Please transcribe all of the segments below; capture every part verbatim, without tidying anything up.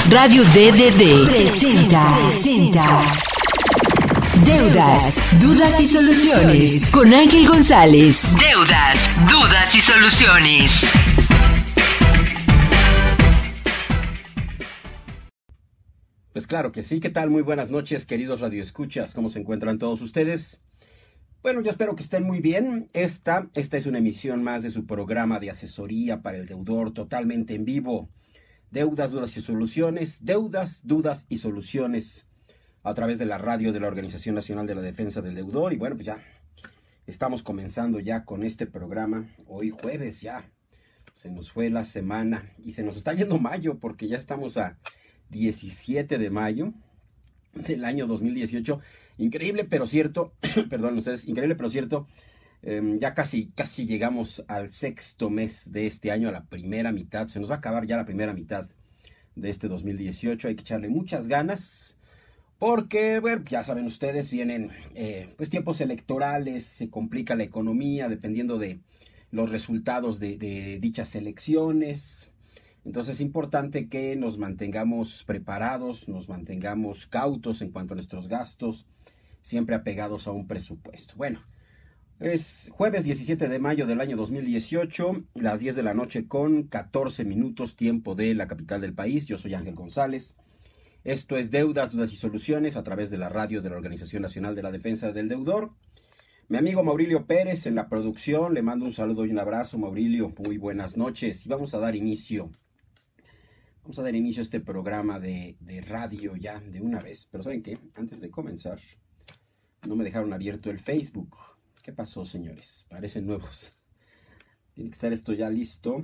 Radio D D D presenta, presenta Deudas, Dudas y Soluciones con Ángel González. Deudas, Dudas y Soluciones. Pues claro que sí. ¿Qué tal? Muy buenas noches, queridos radioescuchas. ¿Cómo se encuentran todos ustedes? Bueno, yo espero que estén muy bien. Esta, esta es una emisión más de su programa de asesoría para el deudor, totalmente en vivo. Deudas, Dudas y Soluciones. Deudas, Dudas y Soluciones a través de la radio de la Organización Nacional de la Defensa del Deudor. Y bueno, pues ya estamos comenzando ya con este programa. Hoy jueves ya. Se nos fue la semana y se nos está yendo mayo porque ya estamos a diecisiete de mayo del año dos mil dieciocho. Increíble pero cierto, perdón ustedes, increíble pero cierto, eh, ya casi, casi llegamos al sexto mes de este año, a la primera mitad. Se nos va a acabar ya la primera mitad de este dos mil dieciocho. Hay que echarle muchas ganas porque, bueno, ya saben ustedes, vienen eh, pues tiempos electorales, se complica la economía dependiendo de los resultados de, de dichas elecciones. Entonces es importante que nos mantengamos preparados, nos mantengamos cautos en cuanto a nuestros gastos, siempre apegados a un presupuesto. Bueno, es jueves diecisiete de mayo del año dos mil dieciocho, las diez de la noche con catorce minutos, tiempo de la capital del país. Yo soy Ángel González. Esto es Deudas, Dudas y Soluciones a través de la radio de la Organización Nacional de la Defensa del Deudor. Mi amigo Maurilio Pérez en la producción, le mando un saludo y un abrazo, Maurilio. Muy buenas noches y vamos a dar inicio. Vamos a dar inicio a este programa de, de radio ya de una vez. Pero ¿saben qué? Antes de comenzar, no me dejaron abierto el Facebook. ¿Qué pasó, señores? Parecen nuevos. Tiene que estar esto ya listo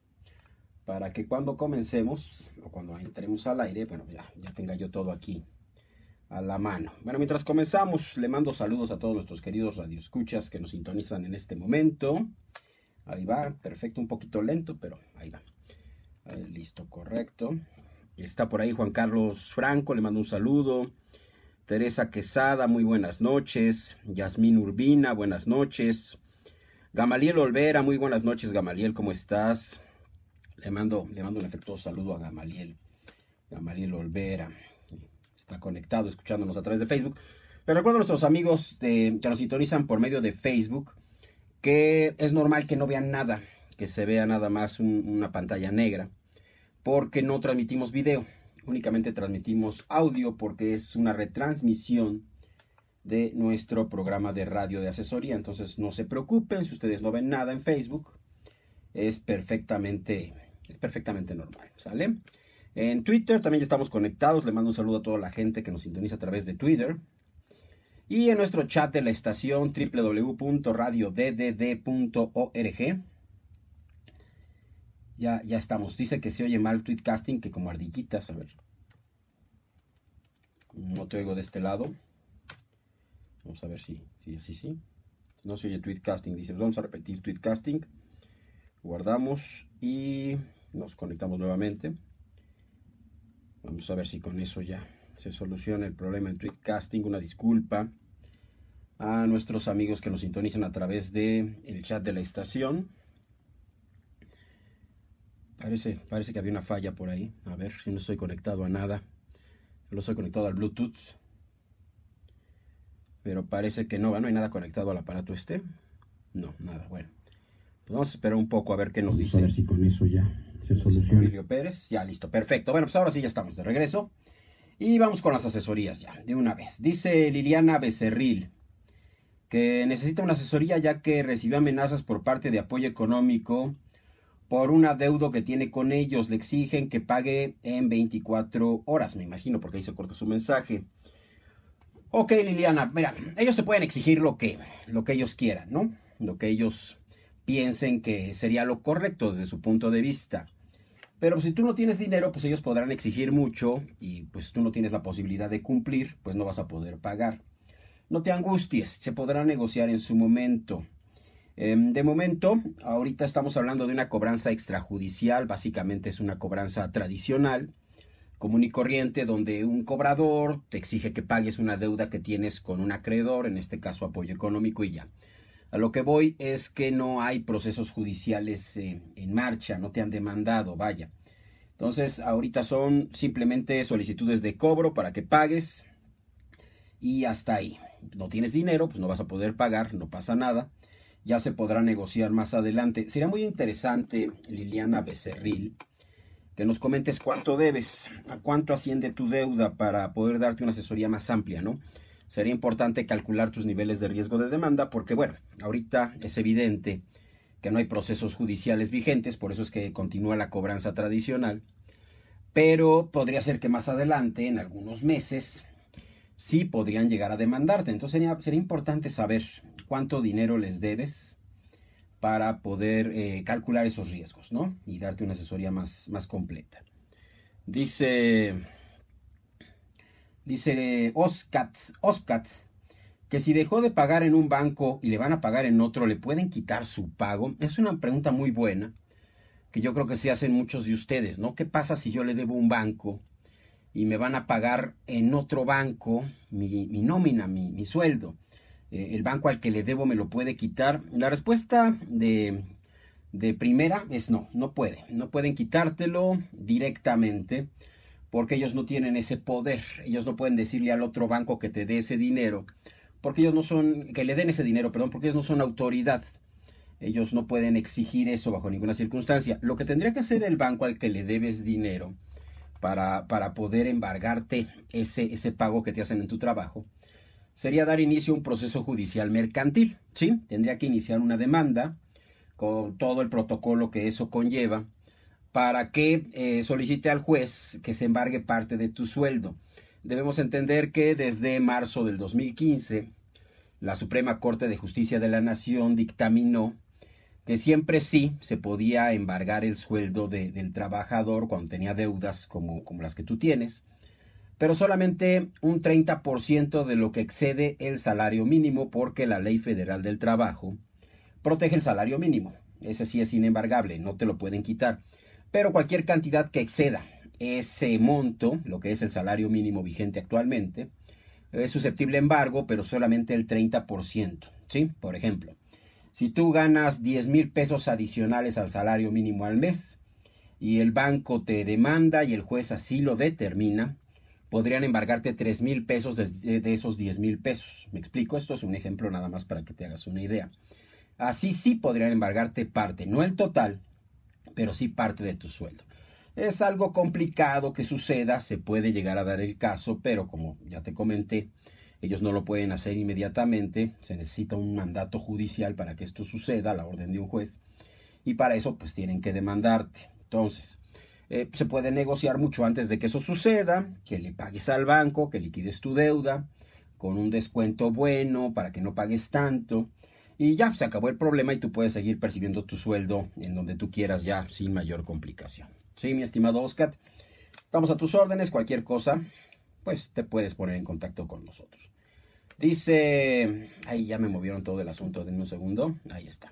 para que cuando comencemos o cuando entremos al aire, bueno, ya, ya tenga yo todo aquí a la mano. Bueno, mientras comenzamos, le mando saludos a todos nuestros queridos radioescuchas que nos sintonizan en este momento. Ahí va, perfecto, un poquito lento, pero ahí va. Ahí, listo, correcto. Está por ahí Juan Carlos Franco, le mando un saludo. Teresa Quesada, muy buenas noches. Yasmín Urbina, buenas noches. Gamaliel Olvera, muy buenas noches, Gamaliel, ¿cómo estás? Le mando, le mando un afectuoso saludo a Gamaliel. Gamaliel Olvera. Está conectado, escuchándonos a través de Facebook. Les recuerdo a nuestros amigos de, que nos sintonizan por medio de Facebook que es normal que no vean nada, que se vea nada más un, una pantalla negra, porque no transmitimos video, únicamente transmitimos audio porque es una retransmisión de nuestro programa de radio de asesoría. Entonces no se preocupen si ustedes no ven nada en Facebook, es perfectamente, es perfectamente normal, ¿sale? En Twitter también ya estamos conectados, le mando un saludo a toda la gente que nos sintoniza a través de Twitter. Y en nuestro chat de la estación doble u doble u doble u punto radio d d d punto org. Ya, ya estamos. Dice que se oye mal Tweetcasting, que como ardillitas. A ver. No te oigo de este lado. Vamos a ver si, si así sí. No se oye Tweetcasting. Dice, vamos a repetir Tweetcasting. Guardamos y nos conectamos nuevamente. Vamos a ver si con eso ya se soluciona el problema en Tweetcasting. Una disculpa a nuestros amigos que nos sintonizan a través de el chat de la estación. Parece, parece que había una falla por ahí. A ver, si no estoy conectado a nada. Solo estoy conectado al Bluetooth. Pero parece que no, no hay nada conectado al aparato este. No, nada, bueno. Pues vamos a esperar un poco a ver qué nos dice. A ver si con eso ya se soluciona. Emilio Pérez, ya listo, perfecto. Bueno, pues ahora sí ya estamos de regreso. Y vamos con las asesorías ya, de una vez. Dice Liliana Becerril que necesita una asesoría ya que recibió amenazas por parte de Apoyo Económico por un adeudo que tiene con ellos. Le exigen que pague en veinticuatro horas, me imagino, porque ahí se corta su mensaje. Ok, Liliana, mira, ellos te pueden exigir lo que, lo que ellos quieran, ¿no? Lo que ellos piensen que sería lo correcto desde su punto de vista. Pero si tú no tienes dinero, pues ellos podrán exigir mucho y pues tú no tienes la posibilidad de cumplir, pues no vas a poder pagar. No te angusties, se podrá negociar en su momento. De momento, ahorita estamos hablando de una cobranza extrajudicial, básicamente es una cobranza tradicional, común y corriente, donde un cobrador te exige que pagues una deuda que tienes con un acreedor, en este caso Apoyo Económico, y ya. A lo que voy es que no hay procesos judiciales eh, en marcha, no te han demandado, vaya. Entonces, ahorita son simplemente solicitudes de cobro para que pagues y hasta ahí. No tienes dinero, pues no vas a poder pagar, no pasa nada. Ya se podrá negociar más adelante. Sería muy interesante, Liliana Becerril, que nos comentes cuánto debes, a cuánto asciende tu deuda para poder darte una asesoría más amplia, ¿no? Sería importante calcular tus niveles de riesgo de demanda porque, bueno, ahorita es evidente que no hay procesos judiciales vigentes, por eso es que continúa la cobranza tradicional, pero podría ser que más adelante, en algunos meses, sí podrían llegar a demandarte. Entonces sería, sería importante saber cuánto dinero les debes para poder eh, calcular esos riesgos, ¿no? Y darte una asesoría más, más completa. Dice, dice Oscat, Oscat, que si dejó de pagar en un banco y le van a pagar en otro, ¿le pueden quitar su pago? Es una pregunta muy buena, que yo creo que se hacen muchos de ustedes, ¿no? ¿Qué pasa si yo le debo un banco y me van a pagar en otro banco mi, mi nómina, mi, mi sueldo? Eh, ¿El banco al que le debo me lo puede quitar? La respuesta de, de primera es no, no puede. No pueden quitártelo directamente porque ellos no tienen ese poder. Ellos no pueden decirle al otro banco que te dé ese dinero, porque ellos no son, que le den ese dinero, perdón, porque ellos no son autoridad. Ellos no pueden exigir eso bajo ninguna circunstancia. Lo que tendría que hacer el banco al que le debes dinero para, para poder embargarte ese, ese pago que te hacen en tu trabajo sería dar inicio a un proceso judicial mercantil, ¿sí? Tendría que iniciar una demanda con todo el protocolo que eso conlleva para que eh, solicite al juez que se embargue parte de tu sueldo. Debemos entender que desde marzo del dos mil quince, la Suprema Corte de Justicia de la Nación dictaminó que siempre sí se podía embargar el sueldo de, del trabajador cuando tenía deudas como, como las que tú tienes, pero solamente un treinta por ciento de lo que excede el salario mínimo, porque la Ley Federal del Trabajo protege el salario mínimo. Ese sí es inembargable, no te lo pueden quitar. Pero cualquier cantidad que exceda ese monto, lo que es el salario mínimo vigente actualmente, es susceptible de embargo, pero solamente el treinta por ciento, ¿sí? Por ejemplo, si tú ganas diez mil pesos adicionales al salario mínimo al mes y el banco te demanda y el juez así lo determina, podrían embargarte tres mil pesos de, de, de esos diez mil pesos. ¿Me explico? Esto es un ejemplo nada más para que te hagas una idea. Así sí podrían embargarte parte, no el total, pero sí parte de tu sueldo. Es algo complicado que suceda, se puede llegar a dar el caso, pero como ya te comenté, ellos no lo pueden hacer inmediatamente, se necesita un mandato judicial para que esto suceda, la orden de un juez, y para eso pues tienen que demandarte. Entonces, eh, se puede negociar mucho antes de que eso suceda, que le pagues al banco, que liquides tu deuda, con un descuento bueno para que no pagues tanto, y ya, se acabó el problema y tú puedes seguir percibiendo tu sueldo en donde tú quieras ya sin mayor complicación. Sí, mi estimado Oscar, estamos a tus órdenes, cualquier cosa, pues te puedes poner en contacto con nosotros. Dice, ahí ya me movieron todo el asunto, denme un segundo, ahí está.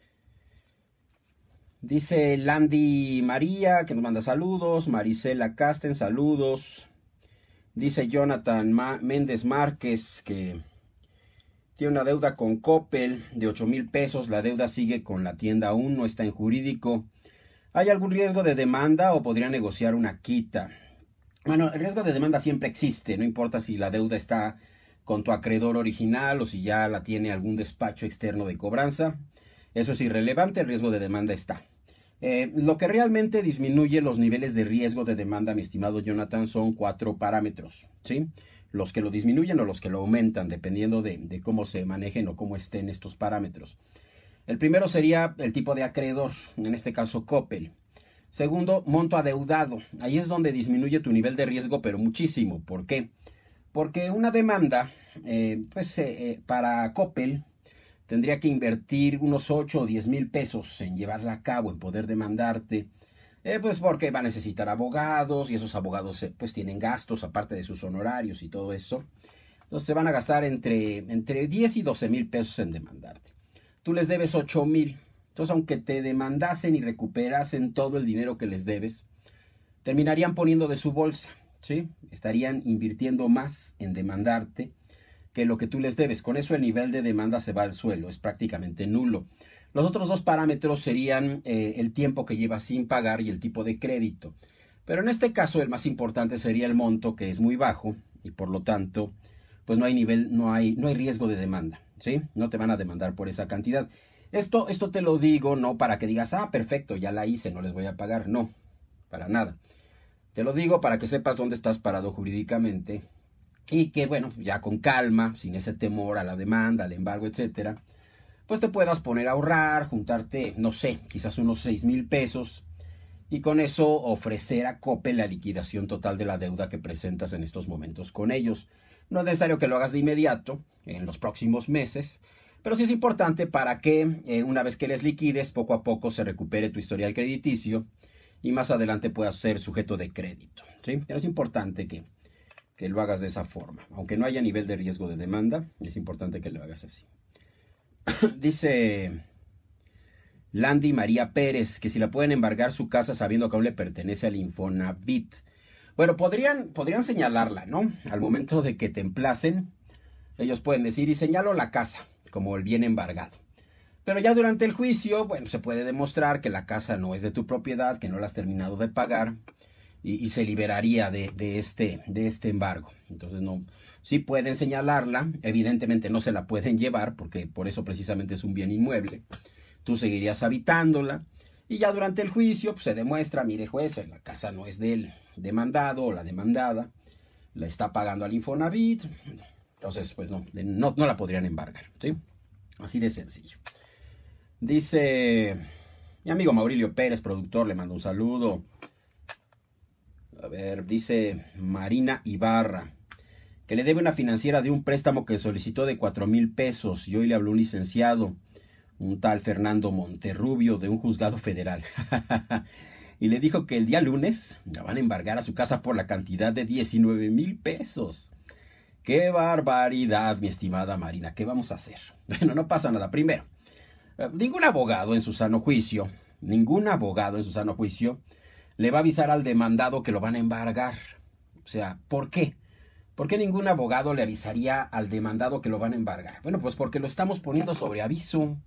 Dice Landy María, que nos manda saludos, Marisela Casten, saludos. Dice Jonathan Ma Méndez Márquez, que tiene una deuda con Coppel de ocho mil pesos, la deuda sigue con la tienda aún, no está en jurídico. ¿Hay algún riesgo de demanda o podría negociar una quita? Bueno, el riesgo de demanda siempre existe, no importa si la deuda está con tu acreedor original o si ya la tiene algún despacho externo de cobranza. Eso es irrelevante, el riesgo de demanda está. Eh, lo que realmente disminuye los niveles de riesgo de demanda, mi estimado Jonathan, son cuatro parámetros, ¿sí? Los que lo disminuyen o los que lo aumentan, dependiendo de, de cómo se manejen o cómo estén estos parámetros. El primero sería el tipo de acreedor, en este caso Coppel. Segundo, monto adeudado. Ahí es donde disminuye tu nivel de riesgo, pero muchísimo. ¿Por qué? Porque una demanda, eh, pues eh, eh, para Coppel, tendría que invertir unos ocho o diez mil pesos en llevarla a cabo, en poder demandarte. Eh, pues porque va a necesitar abogados y esos abogados eh, pues tienen gastos aparte de sus honorarios y todo eso. Entonces se van a gastar entre, entre diez y doce mil pesos en demandarte. Tú les debes ocho mil. Entonces, aunque te demandasen y recuperasen todo el dinero que les debes, terminarían poniendo de su bolsa, ¿sí? Estarían invirtiendo más en demandarte que lo que tú les debes. Con eso el nivel de demanda se va al suelo, es prácticamente nulo. Los otros dos parámetros serían eh, el tiempo que llevas sin pagar y el tipo de crédito. Pero en este caso el más importante sería el monto, que es muy bajo y por lo tanto pues no hay nivel, no hay, no hay riesgo de demanda, ¿sí? No te van a demandar por esa cantidad. Esto, esto te lo digo no para que digas, ah, perfecto, ya la hice, no les voy a pagar. No, para nada. Te lo digo para que sepas dónde estás parado jurídicamente y que, bueno, ya con calma, sin ese temor a la demanda, al embargo, etcétera, pues te puedas poner a ahorrar, juntarte, no sé, quizás unos seis mil pesos y con eso ofrecer a Coppel la liquidación total de la deuda que presentas en estos momentos con ellos. No es necesario que lo hagas de inmediato, en los próximos meses, pero sí es importante para que eh, una vez que les liquides, poco a poco se recupere tu historial crediticio y más adelante puedas ser sujeto de crédito, ¿sí? Pero es importante que, que lo hagas de esa forma. Aunque no haya nivel de riesgo de demanda, es importante que lo hagas así. Dice Landy María Pérez que si la pueden embargar su casa sabiendo que aún le pertenece al Infonavit. Bueno, podrían, podrían señalarla, ¿no? Al momento de que te emplacen, ellos pueden decir, y señalo la casa como el bien embargado. Pero ya durante el juicio, bueno, se puede demostrar que la casa no es de tu propiedad, que no la has terminado de pagar y, y se liberaría de, de, este, de este embargo. Entonces, no, sí pueden señalarla, evidentemente no se la pueden llevar porque por eso precisamente es un bien inmueble. Tú seguirías habitándola y ya durante el juicio pues, se demuestra, mire juez, la casa no es del demandado o la demandada, la está pagando al Infonavit, entonces pues no, no, no la podrían embargar, ¿sí? Así de sencillo. Dice mi amigo Maurilio Pérez, productor, le mando un saludo. A ver, dice Marina Ibarra, que le debe una financiera de un préstamo que solicitó de cuatro mil pesos y hoy le habló un licenciado, un tal Fernando Monterrubio de un juzgado federal. Y le dijo que el día lunes la van a embargar a su casa por la cantidad de diecinueve mil pesos. ¡Qué barbaridad, mi estimada Marina! ¿Qué vamos a hacer? Bueno, no pasa nada. Primero, ningún abogado en su sano juicio, ningún abogado en su sano juicio le va a avisar al demandado que lo van a embargar. O sea, ¿por qué? ¿Por qué ningún abogado le avisaría al demandado que lo van a embargar? Bueno, pues porque lo estamos poniendo sobre aviso.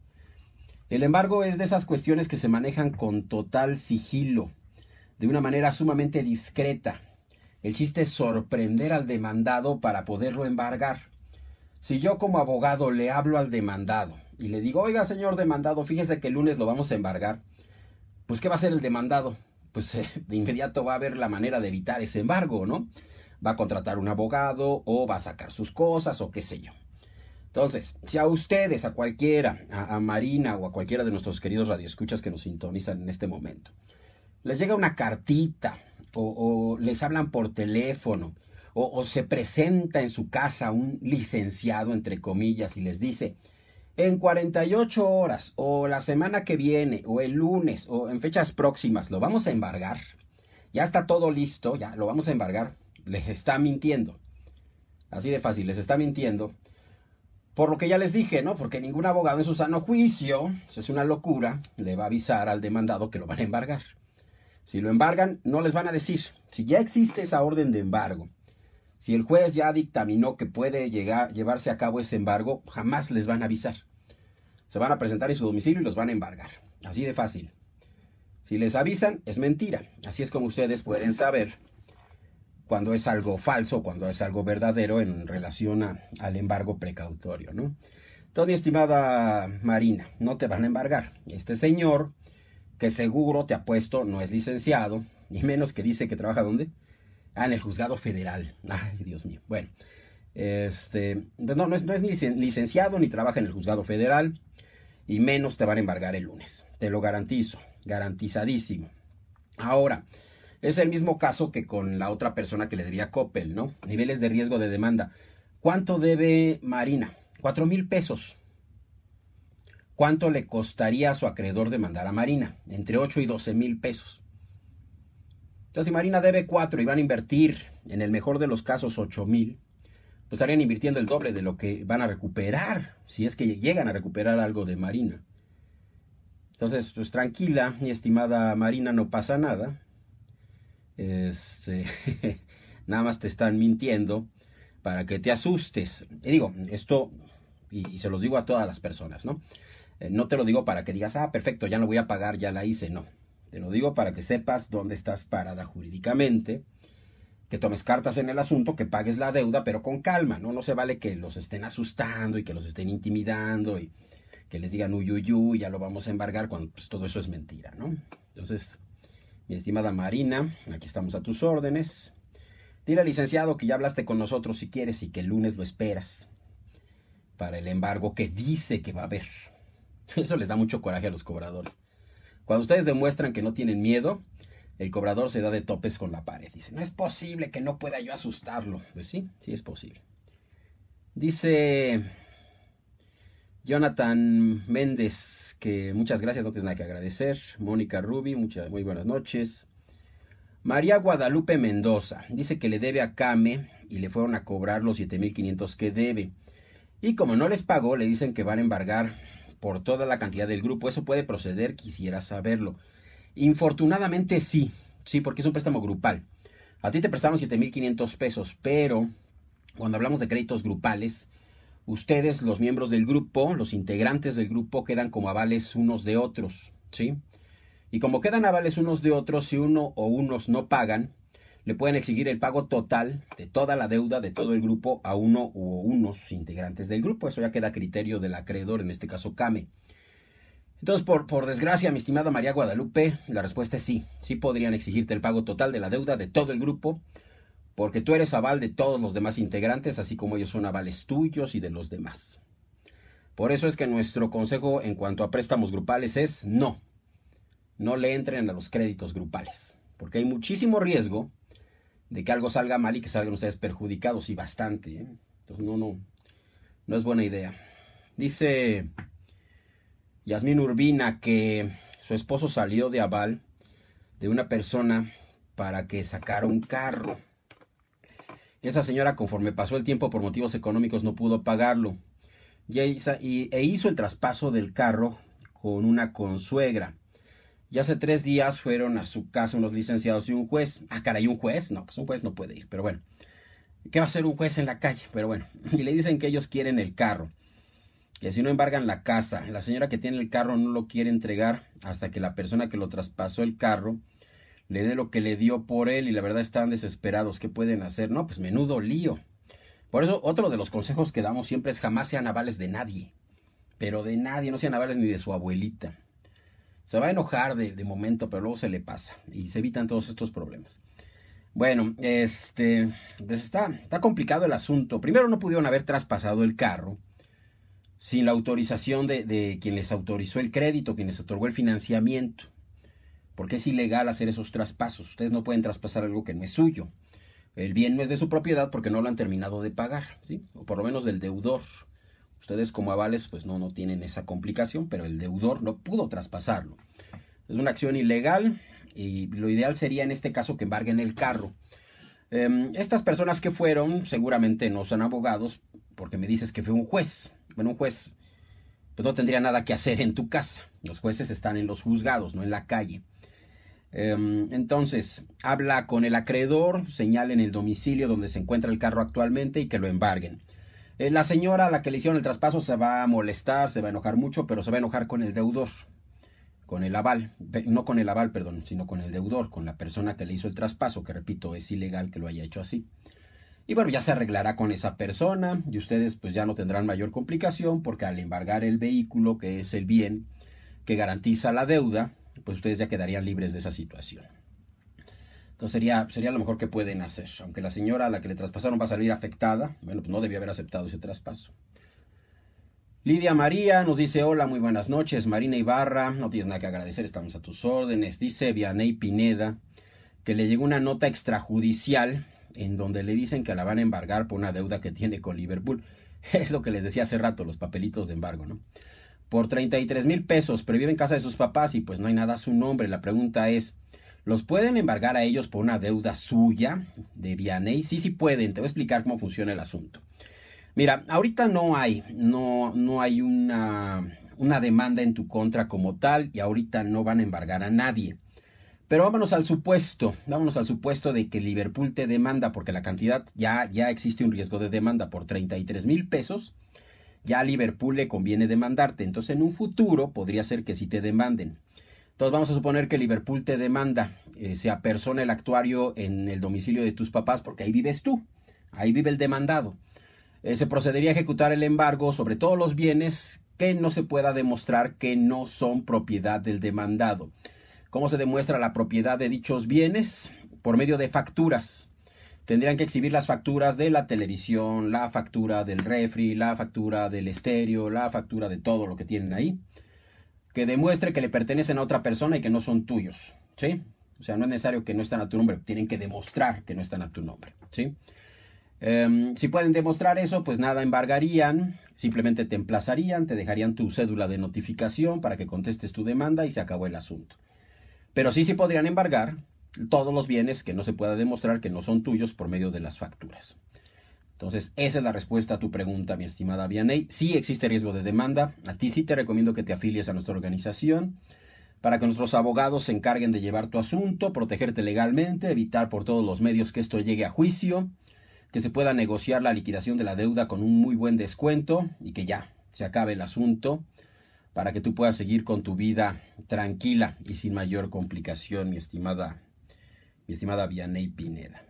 El embargo es de esas cuestiones que se manejan con total sigilo, de una manera sumamente discreta. El chiste es sorprender al demandado para poderlo embargar. Si yo como abogado le hablo al demandado y le digo, oiga señor demandado, fíjese que el lunes lo vamos a embargar, pues ¿qué va a hacer el demandado? Pues eh, de inmediato va a ver la manera de evitar ese embargo, ¿no? Va a contratar un abogado o va a sacar sus cosas o qué sé yo. Entonces, si a ustedes, a cualquiera, a, a Marina o a cualquiera de nuestros queridos radioescuchas que nos sintonizan en este momento, les llega una cartita o, o les hablan por teléfono o, o se presenta en su casa un licenciado, entre comillas, y les dice, en cuarenta y ocho horas o la semana que viene o el lunes o en fechas próximas lo vamos a embargar, ya está todo listo, ya lo vamos a embargar, les está mintiendo. Así de fácil, les está mintiendo. Por lo que ya les dije, ¿no? Porque ningún abogado en su sano juicio, eso es una locura, le va a avisar al demandado que lo van a embargar. Si lo embargan, no les van a decir. Si ya existe esa orden de embargo, si el juez ya dictaminó que puede llegar, llevarse a cabo ese embargo, jamás les van a avisar. Se van a presentar en su domicilio y los van a embargar. Así de fácil. Si les avisan, es mentira. Así es como ustedes pueden saber cuando es algo falso, cuando es algo verdadero en relación a, al embargo precautorio, ¿no? Entonces, mi estimada Marina, no te van a embargar. Este señor, que seguro te apuesto no es licenciado, ni menos que dice que trabaja ¿dónde? Ah, en el juzgado federal. Ay, Dios mío. Bueno, este, no, no es, no es ni licenciado ni trabaja en el juzgado federal, y menos te van a embargar el lunes. Te lo garantizo, garantizadísimo. Ahora, es el mismo caso que con la otra persona que le debía Coppel, ¿no? Niveles de riesgo de demanda. ¿Cuánto debe Marina? Cuatro mil pesos. ¿Cuánto le costaría a su acreedor demandar a Marina? Entre ocho y doce mil pesos. Entonces, si Marina debe cuatro y van a invertir, en el mejor de los casos, ocho mil, pues estarían invirtiendo el doble de lo que van a recuperar, si es que llegan a recuperar algo de Marina. Entonces, pues tranquila, mi estimada Marina, no pasa nada. Este, nada más te están mintiendo para que te asustes. Y digo, esto, y, y se los digo a todas las personas, ¿no? Eh, no te lo digo para que digas, ah, perfecto, ya no voy a pagar, ya la hice, no. Te lo digo para que sepas dónde estás parada jurídicamente, que tomes cartas en el asunto, que pagues la deuda, pero con calma, ¿no? No se vale que los estén asustando y que los estén intimidando y que les digan uy, uy, uy, ya lo vamos a embargar, cuando pues, todo eso es mentira, ¿no? Entonces, mi estimada Marina, aquí estamos a tus órdenes. Dile al licenciado que ya hablaste con nosotros si quieres y que el lunes lo esperas para el embargo que dice que va a haber. Eso les da mucho coraje a los cobradores. Cuando ustedes demuestran que no tienen miedo, el cobrador se da de topes con la pared. Dice, no es posible que no pueda yo asustarlo. Pues sí, sí es posible. Dice Jonathan Méndez que muchas gracias, no tienes nada que agradecer. Mónica Rubi, muchas, muy buenas noches. María Guadalupe Mendoza dice que le debe a Came y le fueron a cobrar los siete mil quinientos que debe. Y como no les pagó, le dicen que van a embargar por toda la cantidad del grupo. ¿Eso puede proceder? Quisiera saberlo. Infortunadamente sí, sí, porque es un préstamo grupal. A ti te prestaron siete mil quinientos pesos, pero cuando hablamos de créditos grupales, ustedes, los miembros del grupo, los integrantes del grupo, quedan como avales unos de otros, ¿sí? Y como quedan avales unos de otros, si uno o unos no pagan, le pueden exigir el pago total de toda la deuda de todo el grupo a uno o unos integrantes del grupo. Eso ya queda a criterio del acreedor, en este caso Came. Entonces, por, por desgracia, mi estimada María Guadalupe, la respuesta es sí. Sí podrían exigirte el pago total de la deuda de todo el grupo, porque tú eres aval de todos los demás integrantes, así como ellos son avales tuyos y de los demás. Por eso es que nuestro consejo en cuanto a préstamos grupales es no. No le entren a los créditos grupales, porque hay muchísimo riesgo de que algo salga mal y que salgan ustedes perjudicados, y bastante, ¿eh? Entonces no, no, no es buena idea. Dice Yasmín Urbina que su esposo salió de aval de una persona para que sacara un carro. Esa señora, conforme pasó el tiempo por motivos económicos, no pudo pagarlo y e hizo el traspaso del carro con una consuegra. Y hace tres días fueron a su casa unos licenciados y un juez. Ah, caray, ¿un juez? No, pues un juez no puede ir, pero bueno. ¿Qué va a hacer un juez en la calle? Pero bueno, y le dicen que ellos quieren el carro, que si no embargan la casa. La señora que tiene el carro no lo quiere entregar hasta que la persona que lo traspasó el carro le dé lo que le dio por él, y la verdad están desesperados. ¿Qué pueden hacer? No, pues menudo lío. Por eso otro de los consejos que damos siempre es jamás sean avales de nadie, pero de nadie, no sean avales ni de su abuelita. Se va a enojar de, de momento, pero luego se le pasa y se evitan todos estos problemas. Bueno, este, pues está, está complicado el asunto. Primero, no pudieron haber traspasado el carro sin la autorización de, de quien les autorizó el crédito, quien les otorgó el financiamiento, porque es ilegal hacer esos traspasos. Ustedes no pueden traspasar algo que no es suyo. El bien no es de su propiedad porque no lo han terminado de pagar, ¿sí? O por lo menos del deudor. Ustedes como avales pues no, no tienen esa complicación, pero el deudor no pudo traspasarlo. Es una acción ilegal y lo ideal sería en este caso que embarguen el carro. Eh, estas personas que fueron seguramente no son abogados, porque me dices que fue un juez. Bueno, un juez pues no tendría nada que hacer en tu casa. Los jueces están en los juzgados, no en la calle. Eh, entonces, habla con el acreedor, señalen el domicilio donde se encuentra el carro actualmente y que lo embarguen. La señora a la que le hicieron el traspaso se va a molestar, se va a enojar mucho, pero se va a enojar con el deudor, con el aval, no con el aval, perdón, sino con el deudor, con la persona que le hizo el traspaso, que repito, es ilegal que lo haya hecho así. Y bueno, ya se arreglará con esa persona y ustedes pues ya no tendrán mayor complicación, porque al embargar el vehículo, que es el bien que garantiza la deuda, pues ustedes ya quedarían libres de esa situación. Entonces sería, sería lo mejor que pueden hacer. Aunque la señora a la que le traspasaron va a salir afectada, bueno, pues no debió haber aceptado ese traspaso. Lidia María nos dice, hola, muy buenas noches. Marina Ibarra, no tienes nada que agradecer, estamos a tus órdenes. Dice Vianey Pineda que le llegó una nota extrajudicial en donde le dicen que la van a embargar por una deuda que tiene con Liverpool. Es lo que les decía hace rato, los papelitos de embargo, ¿no? Por treinta y tres mil pesos, pero vive en casa de sus papás y pues no hay nada a su nombre. La pregunta es, ¿los pueden embargar a ellos por una deuda suya de Vianey? Sí, sí pueden. Te voy a explicar cómo funciona el asunto. Mira, ahorita no hay, no, no hay una, una demanda en tu contra como tal y ahorita no van a embargar a nadie. Pero vámonos al supuesto, vámonos al supuesto de que Liverpool te demanda, porque la cantidad ya, ya existe un riesgo de demanda por treinta y tres mil pesos. Ya a Liverpool le conviene demandarte. Entonces en un futuro podría ser que sí te demanden. Entonces vamos a suponer que Liverpool te demanda, eh, se apersona el actuario en el domicilio de tus papás porque ahí vives tú, ahí vive el demandado. Eh, se procedería a ejecutar el embargo sobre todos los bienes que no se pueda demostrar que no son propiedad del demandado. ¿Cómo se demuestra la propiedad de dichos bienes? Por medio de facturas. Tendrían que exhibir las facturas de la televisión, la factura del refri, la factura del estéreo, la factura de todo lo que tienen ahí, que demuestre que le pertenecen a otra persona y que no son tuyos, ¿sí? O sea, no es necesario que no están a tu nombre, tienen que demostrar que no están a tu nombre, ¿sí? Um, si pueden demostrar eso, pues nada embargarían, simplemente te emplazarían, te dejarían tu cédula de notificación para que contestes tu demanda y se acabó el asunto. Pero sí, sí podrían embargar todos los bienes que no se pueda demostrar que no son tuyos por medio de las facturas. Entonces, esa es la respuesta a tu pregunta, mi estimada Vianey. Sí existe riesgo de demanda. A ti sí te recomiendo que te afilies a nuestra organización para que nuestros abogados se encarguen de llevar tu asunto, protegerte legalmente, evitar por todos los medios que esto llegue a juicio, que se pueda negociar la liquidación de la deuda con un muy buen descuento y que ya se acabe el asunto para que tú puedas seguir con tu vida tranquila y sin mayor complicación, mi estimada, mi estimada Vianey Pineda.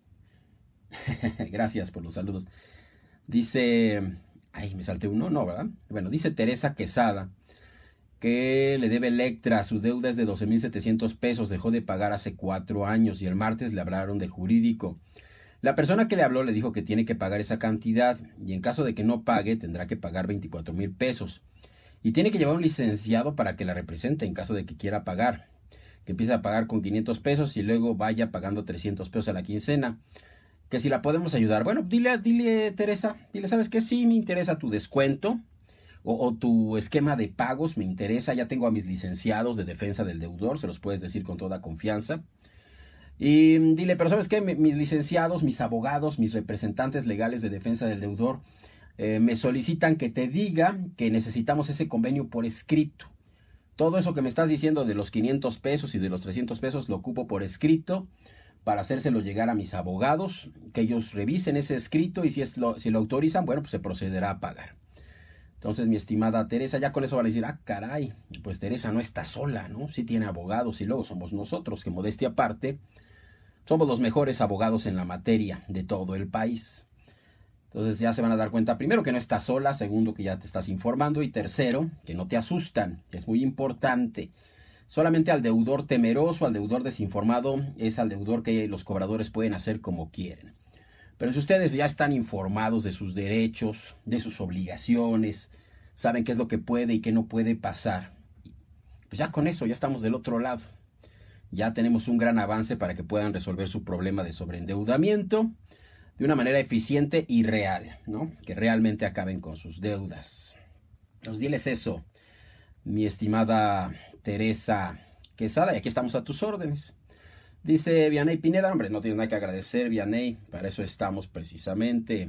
Gracias por los saludos. Dice, ay, me salté uno, no, ¿verdad? Bueno, dice Teresa Quesada que le debe Electra, su deuda es de doce mil setecientos pesos, dejó de pagar hace cuatro años y el martes le hablaron de jurídico. La persona que le habló le dijo que tiene que pagar esa cantidad y en caso de que no pague tendrá que pagar veinticuatro mil pesos. Y tiene que llevar un licenciado para que la represente en caso de que quiera pagar. Que empiece a pagar con quinientos pesos y luego vaya pagando trescientos pesos a la quincena. Que si la podemos ayudar. Bueno, dile, dile Teresa, dile, ¿sabes qué? Sí, me interesa tu descuento o, o tu esquema de pagos, me interesa. Ya tengo a mis licenciados de defensa del deudor, se los puedes decir con toda confianza. Y dile, pero ¿sabes qué? Mis licenciados, mis abogados, mis representantes legales de defensa del deudor eh, me solicitan que te diga que necesitamos ese convenio por escrito. Todo eso que me estás diciendo de los quinientos pesos y de los trescientos pesos lo ocupo por escrito para hacérselo llegar a mis abogados, que ellos revisen ese escrito y si, es lo, si lo autorizan, bueno, pues se procederá a pagar. Entonces, mi estimada Teresa, ya con eso van a decir, ah, caray, pues Teresa no está sola, ¿no? Sí tiene abogados y luego somos nosotros, que modestia aparte, somos los mejores abogados en la materia de todo el país. Entonces ya se van a dar cuenta, primero, que no estás sola, segundo, que ya te estás informando y tercero, que no te asustan, que es muy importante. Solamente al deudor temeroso, al deudor desinformado, es al deudor que los cobradores pueden hacer como quieren. Pero si ustedes ya están informados de sus derechos, de sus obligaciones, saben qué es lo que puede y qué no puede pasar, pues ya con eso ya estamos del otro lado. Ya tenemos un gran avance para que puedan resolver su problema de sobreendeudamiento de una manera eficiente y real, ¿no? Que realmente acaben con sus deudas. Pues diles eso, mi estimada Teresa Quesada, y aquí estamos a tus órdenes. Dice Vianey Pineda, hombre, no tienes nada que agradecer, Vianey, para eso estamos precisamente.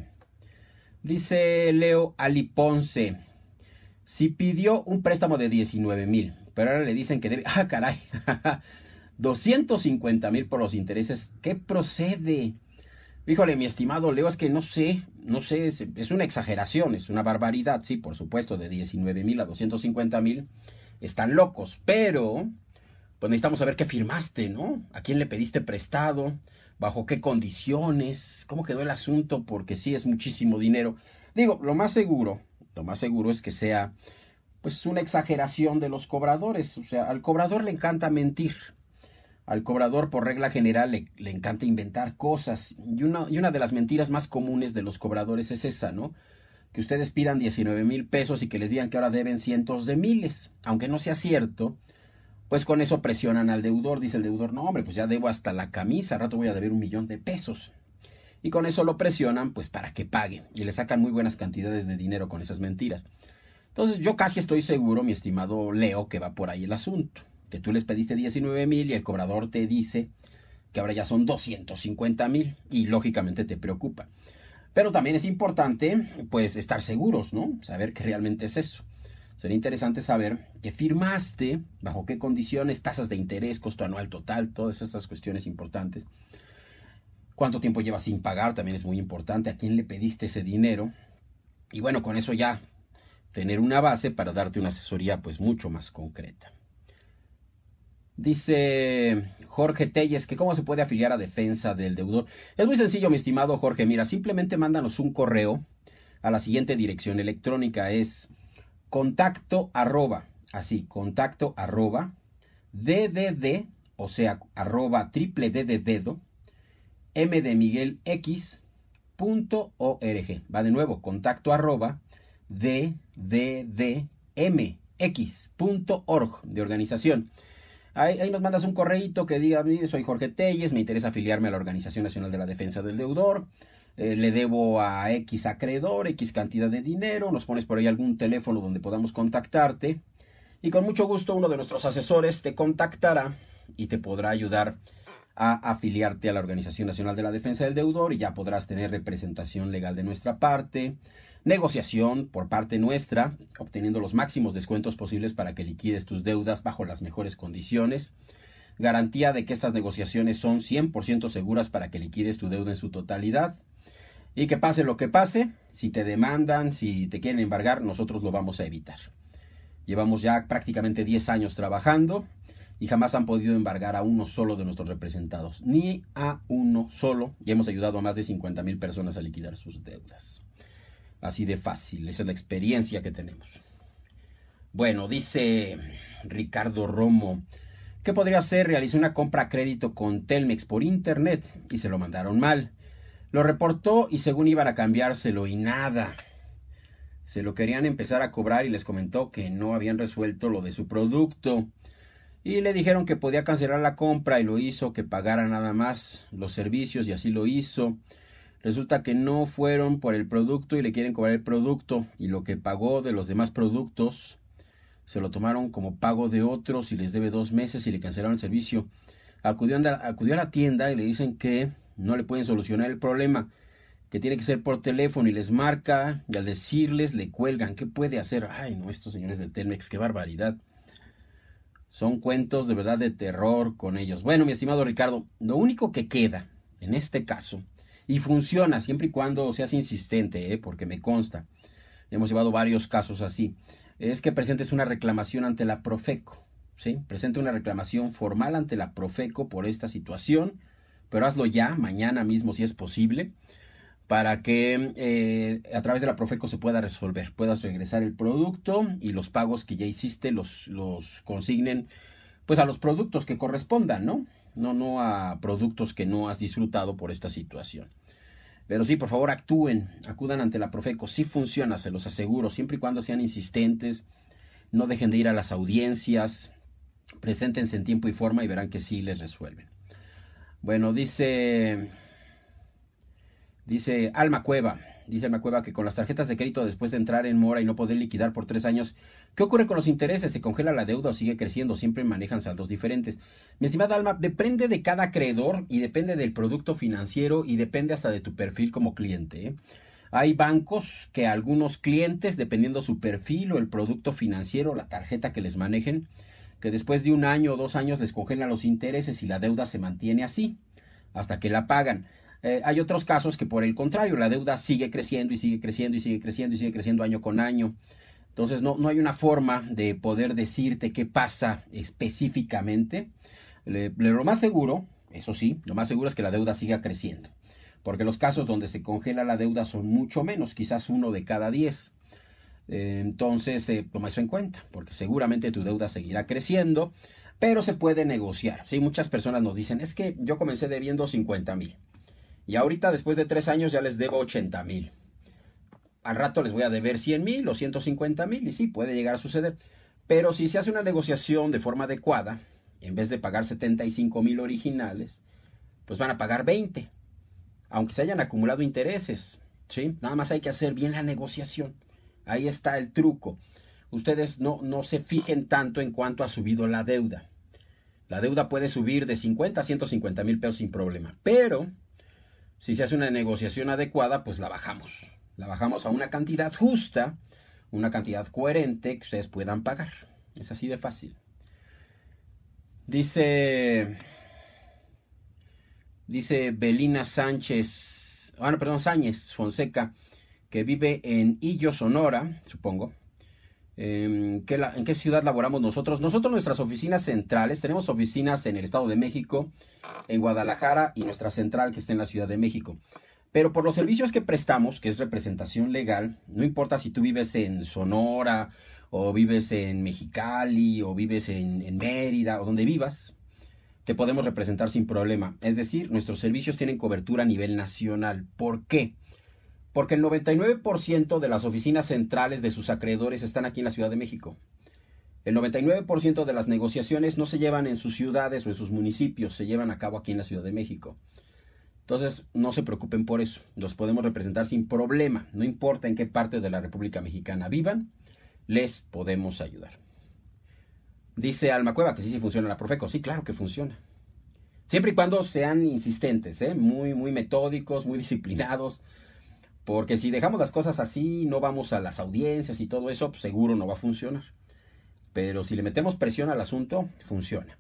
Dice Leo Ali Ponce, si pidió un préstamo de diecinueve mil, pero ahora le dicen que debe, ah, caray, doscientos cincuenta mil por los intereses, ¿qué procede? Híjole, mi estimado Leo, es que no sé, no sé, es, es una exageración, es una barbaridad, sí, por supuesto, de diecinueve mil a doscientos cincuenta mil, están locos, pero pues necesitamos saber qué firmaste, ¿no? ¿A quién le pediste prestado? ¿Bajo qué condiciones? ¿Cómo quedó el asunto? Porque sí es muchísimo dinero. Digo, lo más seguro, lo más seguro es que sea pues una exageración de los cobradores. O sea, al cobrador le encanta mentir. Al cobrador, por regla general, le, le encanta inventar cosas. Y una, y una de las mentiras más comunes de los cobradores es esa, ¿no? Que ustedes pidan diecinueve mil pesos y que les digan que ahora deben cientos de miles. Aunque no sea cierto, pues con eso presionan al deudor. Dice el deudor, no hombre, pues ya debo hasta la camisa, al rato voy a deber un millón de pesos. Y con eso lo presionan, pues para que pague. Y le sacan muy buenas cantidades de dinero con esas mentiras. Entonces yo casi estoy seguro, mi estimado Leo, que va por ahí el asunto. Que tú les pediste diecinueve mil y el cobrador te dice que ahora ya son doscientos cincuenta mil. Y lógicamente te preocupa. Pero también es importante, pues, estar seguros, ¿no? Saber que realmente es eso. Sería interesante saber qué firmaste, bajo qué condiciones, tasas de interés, costo anual total, todas esas cuestiones importantes. Cuánto tiempo llevas sin pagar, también es muy importante. A quién le pediste ese dinero. Y bueno, con eso ya tener una base para darte una asesoría, pues, mucho más concreta. Dice Jorge Telles que cómo se puede afiliar a defensa del deudor. Es muy sencillo, mi estimado Jorge. Mira, simplemente mándanos un correo a la siguiente dirección electrónica. Es contacto arroba, así, contacto arroba, ddd, o sea, arroba triple d de dedo, m de Miguel x, punto org. Va de nuevo, contacto arroba, ddd, m, x, punto org, de organización. Ahí, ahí nos mandas un correíto que diga, soy Jorge Telles, me interesa afiliarme a la Organización Nacional de la Defensa del Deudor, eh, le debo a X acreedor, X cantidad de dinero, nos pones por ahí algún teléfono donde podamos contactarte y con mucho gusto uno de nuestros asesores te contactará y te podrá ayudar a afiliarte a la Organización Nacional de la Defensa del Deudor y ya podrás tener representación legal de nuestra parte, negociación por parte nuestra, obteniendo los máximos descuentos posibles para que liquides tus deudas bajo las mejores condiciones. Garantía de que estas negociaciones son cien por ciento seguras para que liquides tu deuda en su totalidad. Y que pase lo que pase, si te demandan, si te quieren embargar, nosotros lo vamos a evitar. Llevamos ya prácticamente diez años trabajando y jamás han podido embargar a uno solo de nuestros representados. Ni a uno solo. Y hemos ayudado a más de cincuenta mil personas a liquidar sus deudas. Así de fácil, esa es la experiencia que tenemos. Bueno, dice Ricardo Romo, ¿qué podría hacer? Realicé una compra a crédito con Telmex por internet y se lo mandaron mal. Lo reportó y según iban a cambiárselo y nada. Se lo querían empezar a cobrar y les comentó que no habían resuelto lo de su producto. Y le dijeron que podía cancelar la compra y lo hizo, que pagara nada más los servicios y así lo hizo. Resulta que no fueron por el producto y le quieren cobrar el producto y lo que pagó de los demás productos se lo tomaron como pago de otros y les debe dos meses y le cancelaron el servicio. Acudió a, acudió a la tienda y le dicen que no le pueden solucionar el problema, que tiene que ser por teléfono y les marca y al decirles le cuelgan. ¿Qué puede hacer? Ay, no, estos señores de Telmex, qué barbaridad. Son cuentos de verdad de terror con ellos. Bueno, mi estimado Ricardo, lo único que queda en este caso, y funciona siempre y cuando seas insistente, ¿eh? Porque me consta, hemos llevado varios casos así, es que presentes una reclamación ante la Profeco, ¿sí? Presente una reclamación formal ante la Profeco por esta situación, pero hazlo ya, mañana mismo si es posible, para que eh, a través de la Profeco se pueda resolver, puedas regresar el producto y los pagos que ya hiciste los, los consignen pues a los productos que correspondan, ¿no? No, no a productos que no has disfrutado por esta situación. Pero sí, por favor, actúen, acudan ante la Profeco. Sí funciona, se los aseguro, siempre y cuando sean insistentes, no dejen de ir a las audiencias, preséntense en tiempo y forma y verán que sí les resuelven. Bueno, dice, dice Alma Cueva, dice Alma Cueva que con las tarjetas de crédito después de entrar en mora y no poder liquidar por tres años, ¿qué ocurre con los intereses? ¿Se congela la deuda o sigue creciendo? Siempre manejan saldos diferentes. Mi estimada Alma, depende de cada acreedor y depende del producto financiero y depende hasta de tu perfil como cliente, ¿eh? Hay bancos que algunos clientes, dependiendo su perfil o el producto financiero, la tarjeta que les manejen, que después de un año o dos años les congelan los intereses y la deuda se mantiene así, hasta que la pagan. Eh, hay otros casos que por el contrario, la deuda sigue creciendo y sigue creciendo y sigue creciendo y sigue creciendo año con año. Entonces no, no hay una forma de poder decirte qué pasa específicamente. Le, le, lo más seguro, eso sí, lo más seguro es que la deuda siga creciendo. Porque los casos donde se congela la deuda son mucho menos, quizás uno de cada diez. Eh, entonces, eh, toma eso en cuenta, porque seguramente tu deuda seguirá creciendo, pero se puede negociar. ¿Sí? Muchas personas nos dicen, es que yo comencé debiendo cincuenta mil y ahorita después de tres años ya les debo ochenta mil. Al rato les voy a deber cien mil o ciento cincuenta mil y sí, puede llegar a suceder. Pero si se hace una negociación de forma adecuada, en vez de pagar setenta y cinco mil originales, pues van a pagar veinte. Aunque se hayan acumulado intereses, ¿sí? Nada más hay que hacer bien la negociación. Ahí está el truco. Ustedes no, no se fijen tanto en cuánto ha subido la deuda. La deuda puede subir de cincuenta a ciento cincuenta mil pesos sin problema. Pero si se hace una negociación adecuada, pues la bajamos. La bajamos a una cantidad justa, una cantidad coherente que ustedes puedan pagar. Es así de fácil. Dice... Dice Belina Sánchez, ah, no, perdón, Sáñez Fonseca, que vive en Illo, Sonora, supongo, Eh, ¿qué la, ¿En qué ciudad laboramos nosotros? Nosotros, nuestras oficinas centrales, tenemos oficinas en el Estado de México, en Guadalajara y nuestra central que está en la Ciudad de México. Pero por los servicios que prestamos, que es representación legal, no importa si tú vives en Sonora, o vives en Mexicali, o vives en, en Mérida, o donde vivas, te podemos representar sin problema. Es decir, nuestros servicios tienen cobertura a nivel nacional. ¿Por qué? Porque el noventa y nueve por ciento de las oficinas centrales de sus acreedores están aquí en la Ciudad de México. El noventa y nueve por ciento de las negociaciones no se llevan en sus ciudades o en sus municipios, se llevan a cabo aquí en la Ciudad de México. Entonces, no se preocupen por eso. Los podemos representar sin problema. No importa en qué parte de la República Mexicana vivan, les podemos ayudar. Dice Alma Cueva que sí, sí funciona la Profeco. Sí, claro que funciona. Siempre y cuando sean insistentes, ¿eh? muy, muy metódicos, muy disciplinados. Porque si dejamos las cosas así, no vamos a las audiencias y todo eso, pues seguro no va a funcionar. Pero si le metemos presión al asunto, funciona.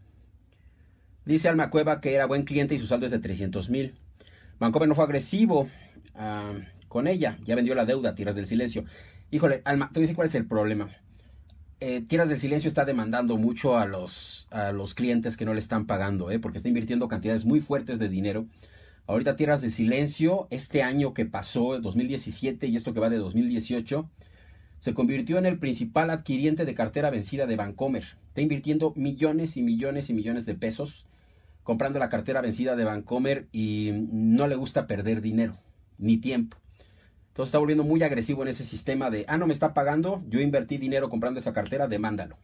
Dice Alma Cueva que era buen cliente y su saldo es de trescientos mil. Bancomer no fue agresivo uh, con ella. Ya vendió la deuda, Tierras del Silencio. Híjole, Alma, te voy a decir cuál es el problema. Eh, Tierras del Silencio está demandando mucho a los, a los clientes que no le están pagando, ¿eh? Porque está invirtiendo cantidades muy fuertes de dinero. Ahorita Tierras del Silencio, este año que pasó, el dos mil diecisiete, y esto que va de dos mil dieciocho, se convirtió en el principal adquiriente de cartera vencida de Bancomer. Está invirtiendo millones y millones y millones de pesos comprando la cartera vencida de Bancomer y no le gusta perder dinero, ni tiempo. Entonces está volviendo muy agresivo en ese sistema de, ah, no me está pagando, yo invertí dinero comprando esa cartera, demándalo.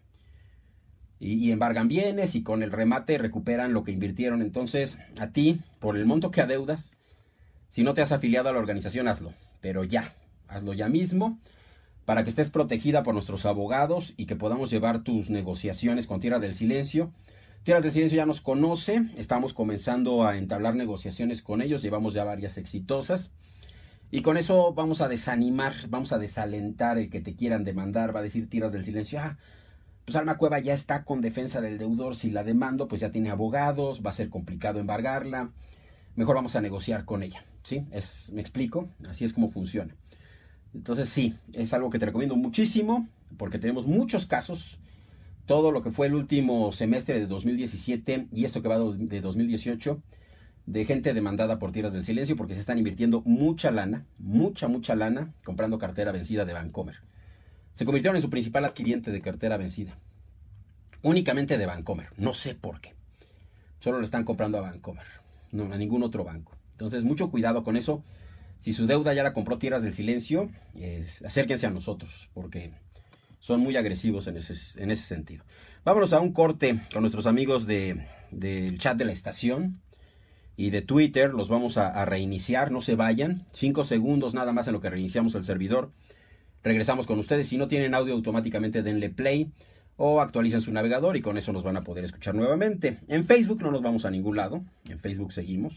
Y, y embargan bienes y con el remate recuperan lo que invirtieron. Entonces, a ti, por el monto que adeudas, si no te has afiliado a la organización, hazlo. Pero ya, hazlo ya mismo, para que estés protegida por nuestros abogados y que podamos llevar tus negociaciones con Tierra del Silencio. Tierra del Silencio ya nos conoce, estamos comenzando a entablar negociaciones con ellos, llevamos ya varias exitosas. Y con eso vamos a desanimar, vamos a desalentar el que te quieran demandar. Va a decir Tierras del Silencio, ah, pues Alma Cueva ya está con defensa del deudor, si la demando, pues ya tiene abogados, va a ser complicado embargarla, mejor vamos a negociar con ella, ¿sí? Es, ¿me explico? Así es como funciona. Entonces sí, es algo que te recomiendo muchísimo, porque tenemos muchos casos, todo lo que fue el último semestre de dos mil diecisiete y esto que va de dos mil dieciocho, de gente demandada por Tierras del Silencio, porque se están invirtiendo mucha lana, mucha, mucha lana, comprando cartera vencida de Bancomer. Se convirtieron en su principal adquiriente de cartera vencida. Únicamente de Bancomer. No sé por qué. Solo lo están comprando a Bancomer. No, a ningún otro banco. Entonces, mucho cuidado con eso. Si su deuda ya la compró Tierras del Silencio, eh, acérquense a nosotros, porque son muy agresivos en ese, en ese sentido. Vámonos a un corte con nuestros amigos de, del chat de la estación y de Twitter. Los vamos a, a reiniciar. No se vayan. Cinco segundos nada más en lo que reiniciamos el servidor. Regresamos con ustedes. Si no tienen audio, automáticamente denle play o actualicen su navegador y con eso nos van a poder escuchar nuevamente. En Facebook no nos vamos a ningún lado. En Facebook seguimos.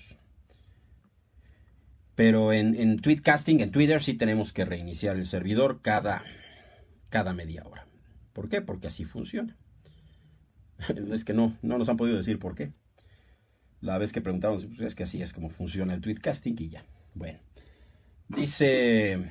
Pero en, en Tweetcasting, en Twitter, sí tenemos que reiniciar el servidor cada, cada media hora. ¿Por qué? Porque así funciona. Es que no, no nos han podido decir por qué. La vez que preguntaron, pues es que así es como funciona el Tweetcasting y ya. Bueno. Dice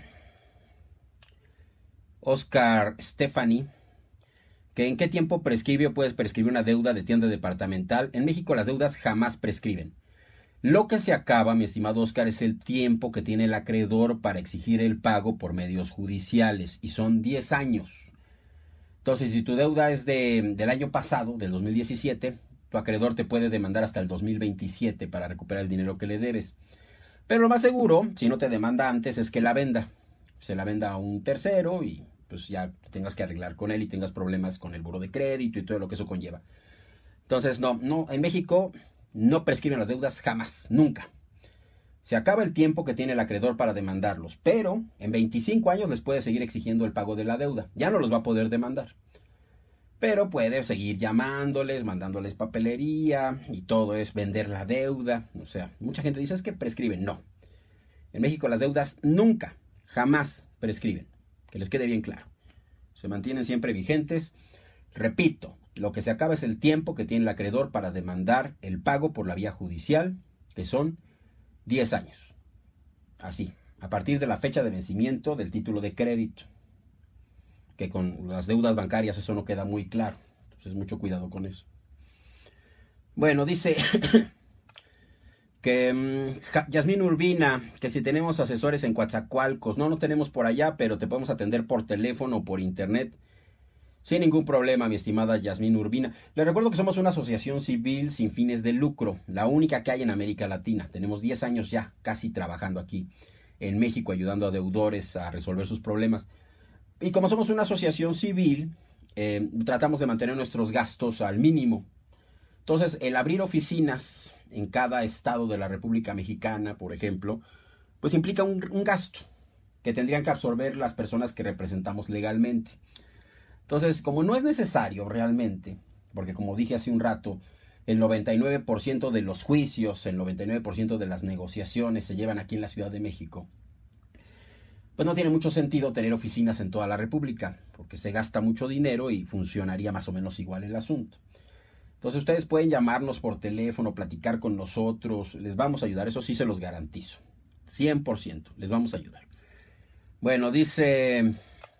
Oscar Stephanie que en qué tiempo prescribe o puedes prescribir una deuda de tienda departamental. En México las deudas jamás prescriben. Lo que se acaba, mi estimado Oscar, es el tiempo que tiene el acreedor para exigir el pago por medios judiciales, y son diez años. Entonces, si tu deuda es de, del año pasado, del dos mil diecisiete, tu acreedor te puede demandar hasta el dos mil veintisiete para recuperar el dinero que le debes. Pero lo más seguro, si no te demanda antes, es que la venda. Se la venda a un tercero y pues ya tengas que arreglar con él y tengas problemas con el buro de crédito y todo lo que eso conlleva. Entonces, no, no, en México no prescriben las deudas jamás, nunca. Se acaba el tiempo que tiene el acreedor para demandarlos, pero en veinticinco años les puede seguir exigiendo el pago de la deuda. Ya no los va a poder demandar. Pero puede seguir llamándoles, mandándoles papelería y todo es vender la deuda. O sea, mucha gente dice es que prescriben. No. En México las deudas nunca, jamás prescriben. Que les quede bien claro. Se mantienen siempre vigentes. Repito, lo que se acaba es el tiempo que tiene el acreedor para demandar el pago por la vía judicial, que son diez años. Así, a partir de la fecha de vencimiento del título de crédito. que con las deudas bancarias eso no queda muy claro. Entonces mucho cuidado con eso. Bueno, dice que um, Yasmín Urbina, que si tenemos asesores en Coatzacoalcos. No, no tenemos por allá, pero te podemos atender por teléfono o por internet. Sin ningún problema, mi estimada Yasmín Urbina. Les recuerdo que somos una asociación civil sin fines de lucro, la única que hay en América Latina. Tenemos diez años ya casi trabajando aquí en México, ayudando a deudores a resolver sus problemas. Y como somos una asociación civil, eh, tratamos de mantener nuestros gastos al mínimo. Entonces, el abrir oficinas en cada estado de la República Mexicana, por ejemplo, pues implica un, un gasto que tendrían que absorber las personas que representamos legalmente. Entonces, como no es necesario realmente, porque como dije hace un rato, el noventa y nueve por ciento de los juicios, el noventa y nueve por ciento de las negociaciones se llevan aquí en la Ciudad de México, pues no tiene mucho sentido tener oficinas en toda la República, porque se gasta mucho dinero y funcionaría más o menos igual el asunto. Entonces ustedes pueden llamarnos por teléfono, platicar con nosotros, les vamos a ayudar, eso sí se los garantizo, cien por ciento, les vamos a ayudar. Bueno, dice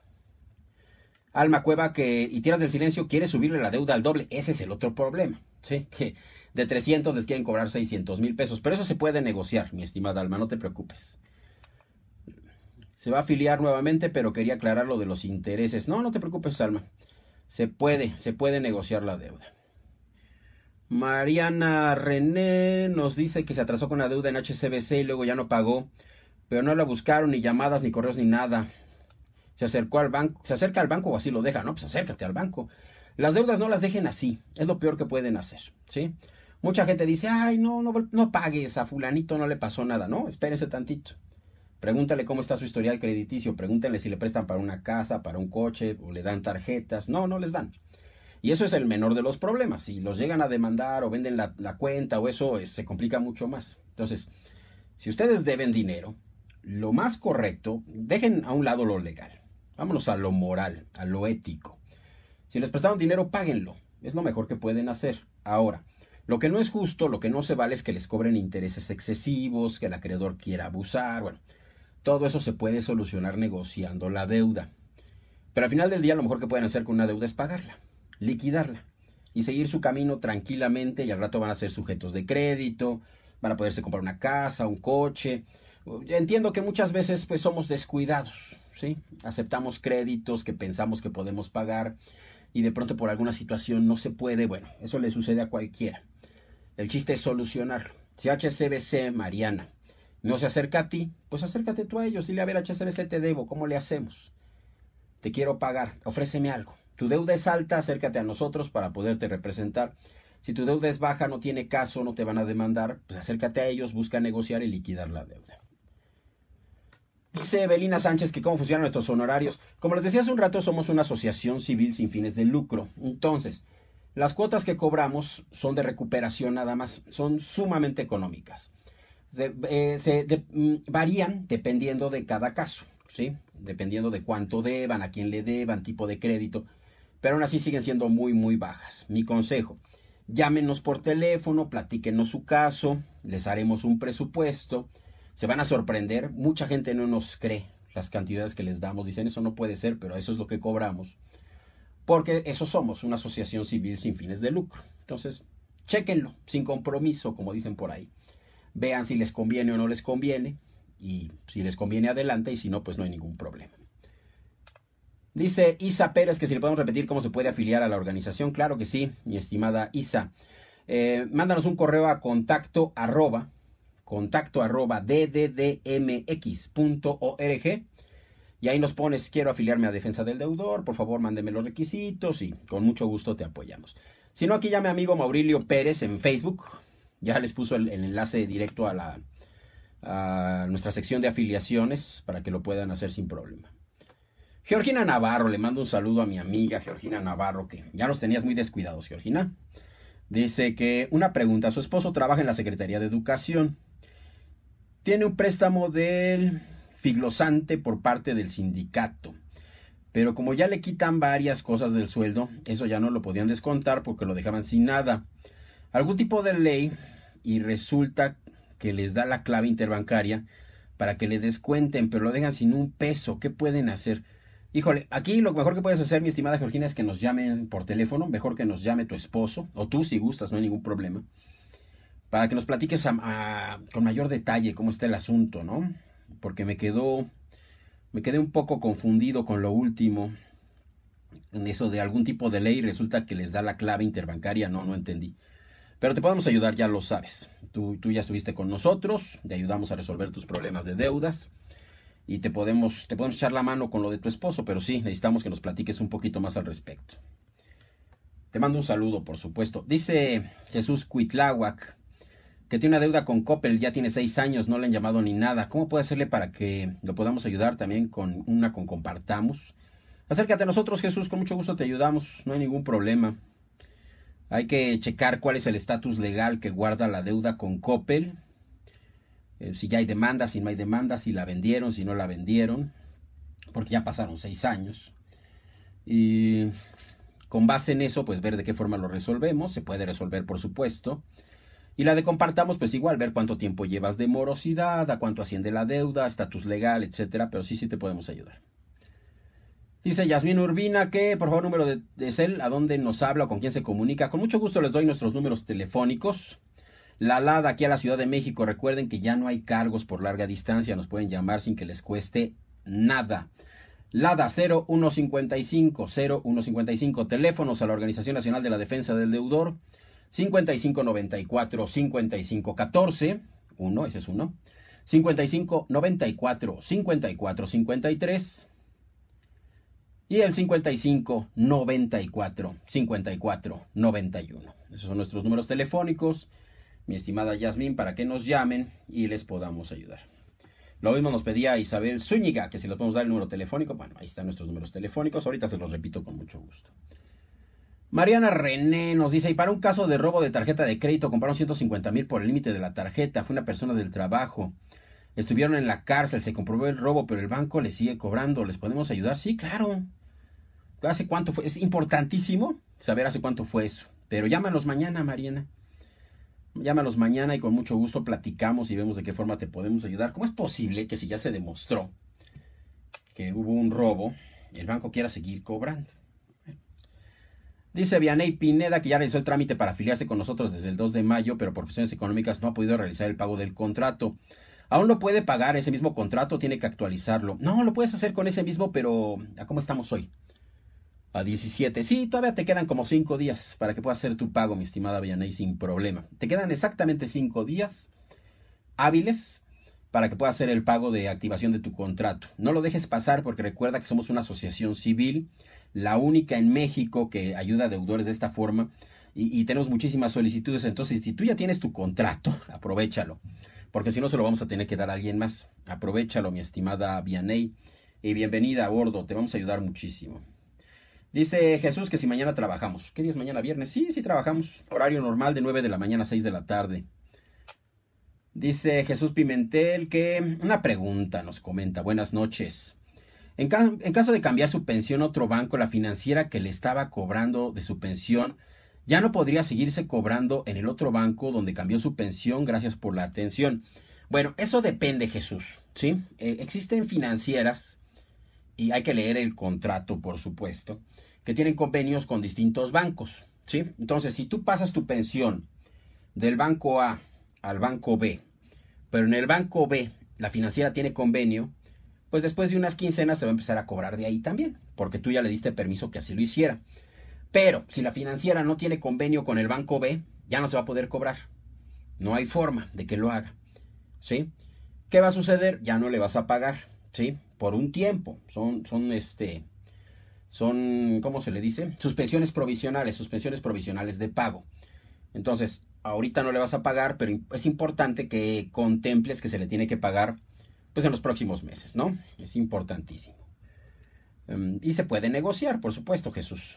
Alma Cueva que, y Tierras del Silencio, quiere subirle la deuda al doble. Ese es el otro problema, ¿sí? Que de trescientos les quieren cobrar seiscientos mil pesos. Pero eso se puede negociar, mi estimada Alma, no te preocupes. Se va a afiliar nuevamente, pero quería aclarar lo de los intereses. No, no te preocupes, Alma. Se puede, se puede negociar la deuda. Mariana René nos dice que se atrasó con la deuda en H C B C y luego ya no pagó. Pero no la buscaron, ni llamadas, ni correos, ni nada. Se acercó al banco, se acerca al banco o así lo deja, no, pues acércate al banco. Las deudas no las dejen así, es lo peor que pueden hacer, ¿sí? Mucha gente dice, ay, no, no, no pagues, a fulanito no le pasó nada, no, espérese tantito. Pregúntale cómo está su historial crediticio, pregúntale si le prestan para una casa, para un coche, o le dan tarjetas, no, no les dan. Y eso es el menor de los problemas, si los llegan a demandar o venden la, la cuenta o eso, eh, se complica mucho más. Entonces, si ustedes deben dinero, lo más correcto, dejen a un lado lo legal. Vámonos a lo moral, a lo ético. Si les prestaron dinero, páguenlo. Es lo mejor que pueden hacer. Ahora, lo que no es justo, lo que no se vale es que les cobren intereses excesivos, que el acreedor quiera abusar. Bueno, todo eso se puede solucionar negociando la deuda. Pero al final del día, lo mejor que pueden hacer con una deuda es pagarla, liquidarla y seguir su camino tranquilamente. Y al rato van a ser sujetos de crédito, van a poderse comprar una casa, un coche. Entiendo que muchas veces pues somos descuidados, ¿sí? Aceptamos créditos que pensamos que podemos pagar y de pronto por alguna situación no se puede. Bueno, eso le sucede a cualquiera. El chiste es solucionarlo. Si H C B C, Mariana, no se acerca a ti, pues acércate tú a ellos. Dile, a ver, H C B C, te debo, ¿cómo le hacemos? Te quiero pagar, ofréceme algo. Tu deuda es alta, acércate a nosotros para poderte representar. Si tu deuda es baja, no tiene caso, no te van a demandar, pues acércate a ellos, busca negociar y liquidar la deuda. Dice Evelina Sánchez que cómo funcionan nuestros honorarios. Como les decía hace un rato, somos una asociación civil sin fines de lucro. Entonces, las cuotas que cobramos son de recuperación nada más. Son sumamente económicas. Se, eh, se de, mm, varían dependiendo de cada caso, ¿sí? Dependiendo de cuánto deban, a quién le deban, tipo de crédito. Pero aún así siguen siendo muy, muy bajas. Mi consejo, llámenos por teléfono, platíquenos su caso, les haremos un presupuesto. Se van a sorprender, mucha gente no nos cree las cantidades que les damos, dicen eso no puede ser, pero eso es lo que cobramos, porque eso somos, una asociación civil sin fines de lucro. Entonces, chéquenlo, sin compromiso, como dicen por ahí, vean si les conviene o no les conviene, y si les conviene adelante, y si no, pues no hay ningún problema. Dice Isa Pérez que si le podemos repetir cómo se puede afiliar a la organización. Claro que sí, mi estimada Isa. Eh, mándanos un correo a contacto arroba contacto arroba d d d m x punto org y ahí nos pones, quiero afiliarme a Defensa del Deudor, por favor mándeme los requisitos y con mucho gusto te apoyamos. Si no, aquí ya mi amigo Maurilio Pérez en Facebook, ya les puso el, el enlace directo a, la, a nuestra sección de afiliaciones para que lo puedan hacer sin problema. Georgina Navarro, le mando un saludo a mi amiga Georgina Navarro, que ya nos tenías muy descuidados, Georgina. Dice que una pregunta, su esposo trabaja en la Secretaría de Educación. Tiene un préstamo del figlosante por parte del sindicato, pero como ya le quitan varias cosas del sueldo, eso ya no lo podían descontar porque lo dejaban sin nada. Algún tipo de ley y resulta que les da la clave interbancaria para que le descuenten, pero lo dejan sin un peso. ¿Qué pueden hacer? Híjole, aquí lo mejor que puedes hacer, mi estimada Georgina, es que nos llamen por teléfono. Mejor que nos llame tu esposo, o tú si gustas, no hay ningún problema. Para que nos platiques a, a, con mayor detalle cómo está el asunto, ¿no? Porque me quedó, me quedé un poco confundido con lo último. En eso de algún tipo de ley, resulta que les da la clave interbancaria. No, no entendí. Pero te podemos ayudar, ya lo sabes. Tú, tú ya estuviste con nosotros, te ayudamos a resolver tus problemas de deudas. Y te podemos, te podemos echar la mano con lo de tu esposo, pero sí, necesitamos que nos platiques un poquito más al respecto. Te mando un saludo, por supuesto. Dice Jesús Cuitláhuac que tiene una deuda con Coppel, ya tiene seis años, no le han llamado ni nada. ¿Cómo puede hacerle para que lo podamos ayudar también con una con Compartamos? Acércate a nosotros, Jesús, con mucho gusto te ayudamos, no hay ningún problema. Hay que checar cuál es el estatus legal que guarda la deuda con Coppel. Eh, si ya hay demanda, si no hay demanda, si la vendieron, si no la vendieron. Porque ya pasaron seis años. Y con base en eso, pues ver de qué forma lo resolvemos. Se puede resolver, por supuesto. Y la de Compartamos, pues igual, ver cuánto tiempo llevas de morosidad, a cuánto asciende la deuda, estatus legal, etcétera. Pero sí, sí te podemos ayudar. Dice Yasmín Urbina que, por favor, número de, de cel, a dónde nos habla o con quién se comunica. Con mucho gusto les doy nuestros números telefónicos. La LADA aquí a la Ciudad de México. Recuerden que ya no hay cargos por larga distancia. Nos pueden llamar sin que les cueste nada. LADA cero uno cincuenta y cinco, cero uno cincuenta y cinco. Teléfonos a la Organización Nacional de la Defensa del Deudor. cincuenta y cinco noventa y cuatro, cincuenta y cinco catorce. Uno, ese es uno. cincuenta y cinco noventa y cuatro, cincuenta y cuatro cincuenta y tres. Y el cincuenta y cinco noventa y cuatro, cincuenta y cuatro noventa y uno. Esos son nuestros números telefónicos, mi estimada Yasmín, para que nos llamen y les podamos ayudar. Lo mismo nos pedía Isabel Zúñiga, que si le podemos dar el número telefónico. Bueno, ahí están nuestros números telefónicos. Ahorita se los repito con mucho gusto. Mariana René nos dice, y para un caso de robo de tarjeta de crédito, compraron ciento cincuenta mil por el límite de la tarjeta. Fue una persona del trabajo. Estuvieron en la cárcel, se comprobó el robo, pero el banco les sigue cobrando. ¿Les podemos ayudar? Sí, claro. ¿Hace cuánto fue? Es importantísimo saber hace cuánto fue eso. Pero llámanos mañana, Mariana. Llámanos mañana y con mucho gusto platicamos y vemos de qué forma te podemos ayudar. ¿Cómo es posible que si ya se demostró que hubo un robo, el banco quiera seguir cobrando? Dice Vianey Pineda que ya realizó el trámite para afiliarse con nosotros desde el dos de mayo, pero por cuestiones económicas no ha podido realizar el pago del contrato. Aún no puede pagar ese mismo contrato, tiene que actualizarlo. No, lo puedes hacer con ese mismo, pero ¿a cómo estamos hoy? A diecisiete. Sí, todavía te quedan como cinco días para que puedas hacer tu pago, mi estimada Vianey, sin problema. Te quedan exactamente cinco días hábiles para que puedas hacer el pago de activación de tu contrato. No lo dejes pasar porque recuerda que somos una asociación civil, la única en México que ayuda a deudores de esta forma y, y tenemos muchísimas solicitudes. Entonces, si tú ya tienes tu contrato, aprovéchalo, porque si no se lo vamos a tener que dar a alguien más. Aprovéchalo, mi estimada Vianey, y bienvenida a bordo, te vamos a ayudar muchísimo. Dice Jesús que si mañana trabajamos. ¿Qué día es mañana? ¿Viernes? Sí, sí trabajamos. Horario normal de nueve de la mañana a seis de la tarde. Dice Jesús Pimentel que una pregunta nos comenta. Buenas noches. En, ca en caso de cambiar su pensión a otro banco, la financiera que le estaba cobrando de su pensión ya no podría seguirse cobrando en el otro banco donde cambió su pensión. Gracias por la atención. Bueno, eso depende, Jesús, ¿sí? Eh, existen financieras, y hay que leer el contrato, por supuesto, que tienen convenios con distintos bancos, ¿sí? Entonces, si tú pasas tu pensión del banco A al banco B, pero en el banco B la financiera tiene convenio, pues después de unas quincenas se va a empezar a cobrar de ahí también, porque tú ya le diste permiso que así lo hiciera. Pero si la financiera no tiene convenio con el banco B, ya no se va a poder cobrar. No hay forma de que lo haga, ¿sí? ¿Qué va a suceder? Ya no le vas a pagar, ¿sí? Por un tiempo. Son, son, este, son, ¿cómo se le dice? Suspensiones provisionales, suspensiones provisionales de pago. Entonces, ahorita no le vas a pagar, pero es importante que contemples que se le tiene que pagar, pues, en los próximos meses, ¿no? Es importantísimo. Um, y se puede negociar, por supuesto, Jesús.